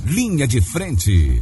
Linha de Frente.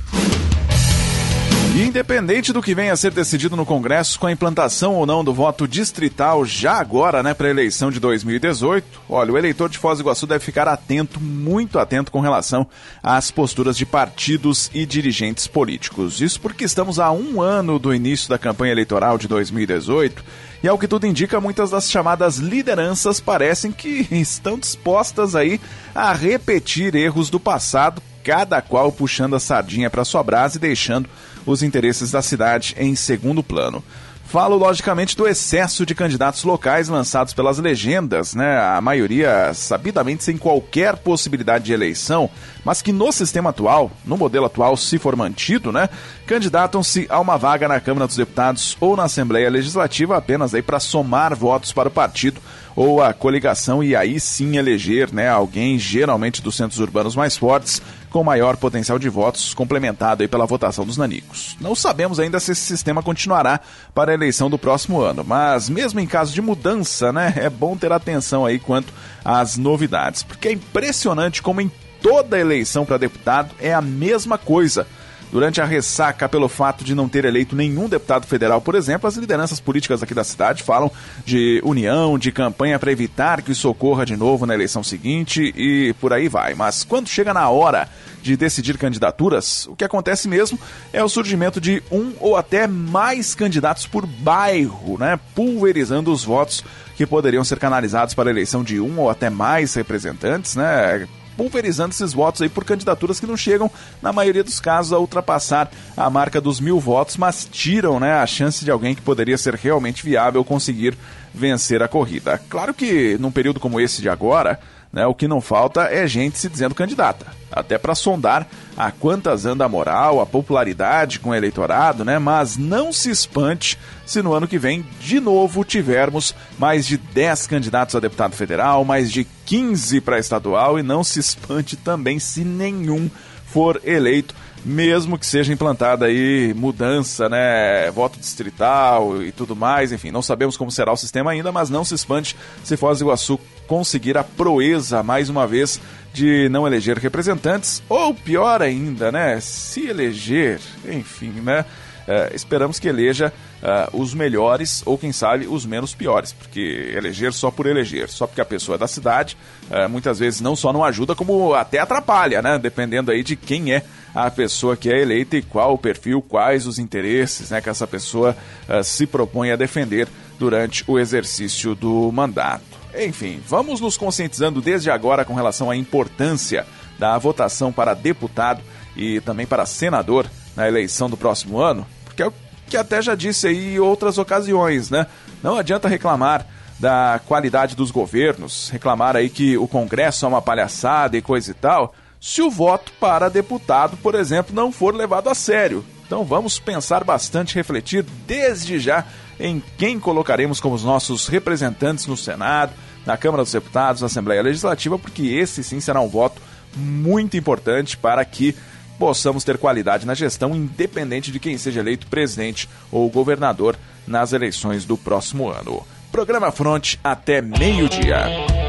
E independente do que venha a ser decidido no Congresso com a implantação ou não do voto distrital já agora, para a eleição de 2018, olha, o eleitor de Foz do Iguaçu deve ficar atento, muito atento com relação às posturas de partidos e dirigentes políticos. Isso porque estamos a 1 ano do início da campanha eleitoral de 2018 e, ao que tudo indica, muitas das chamadas lideranças parecem que estão dispostas aí a repetir erros do passado, cada qual puxando a sardinha para sua brasa e deixando os interesses da cidade em segundo plano. Falo, logicamente, do excesso de candidatos locais lançados pelas legendas, a maioria sabidamente sem qualquer possibilidade de eleição, mas que no sistema atual, no modelo atual, se for mantido, candidatam-se a uma vaga na Câmara dos Deputados ou na Assembleia Legislativa apenas para somar votos para o partido ou a coligação e aí sim eleger alguém, geralmente dos centros urbanos mais fortes, com maior potencial de votos, complementado aí pela votação dos nanicos. Não sabemos ainda se esse sistema continuará para a eleição do próximo ano, mas mesmo em caso de mudança, é bom ter atenção aí quanto às novidades, porque é impressionante como em toda eleição para deputado é a mesma coisa. Durante a ressaca pelo fato de não ter eleito nenhum deputado federal, por exemplo, as lideranças políticas aqui da cidade falam de união, de campanha para evitar que isso ocorra de novo na eleição seguinte e por aí vai. Mas quando chega na hora de decidir candidaturas, o que acontece mesmo é o surgimento de um ou até mais candidatos por bairro, pulverizando os votos que poderiam ser canalizados para a eleição de um ou até mais representantes, pulverizando esses votos aí por candidaturas que não chegam, na maioria dos casos, a ultrapassar a marca dos 1.000 votos, mas tiram a chance de alguém que poderia ser realmente viável conseguir vencer a corrida. Claro que num período como esse de agora, o que não falta é gente se dizendo candidata, até para sondar a quantas anda a moral, a popularidade com o eleitorado, mas não se espante se no ano que vem, de novo, tivermos mais de 10 candidatos a deputado federal, mais de 15 para estadual, e não se espante também se nenhum for eleito, mesmo que seja implantada aí mudança, voto distrital e tudo mais, enfim, não sabemos como será o sistema ainda, mas não se espante se Foz do Iguaçu conseguir a proeza, mais uma vez, de não eleger representantes, ou pior ainda, se eleger, enfim, esperamos que eleja os melhores ou, quem sabe, os menos piores, porque eleger só por eleger, só porque a pessoa é da cidade, muitas vezes não só não ajuda, como até atrapalha, dependendo aí de quem é a pessoa que é eleita e qual o perfil, quais os interesses que essa pessoa se propõe a defender durante o exercício do mandato. Enfim, vamos nos conscientizando desde agora com relação à importância da votação para deputado e também para senador na eleição do próximo ano, porque é o que até já disse aí em outras ocasiões, Não adianta reclamar da qualidade dos governos, reclamar aí que o Congresso é uma palhaçada e coisa e tal, se o voto para deputado, por exemplo, não for levado a sério. Então vamos pensar bastante, refletir desde já em quem colocaremos como os nossos representantes no Senado, na Câmara dos Deputados, na Assembleia Legislativa, porque esse sim será um voto muito importante para que possamos ter qualidade na gestão, independente de quem seja eleito presidente ou governador nas eleições do próximo ano. Programa Fronte até meio-dia.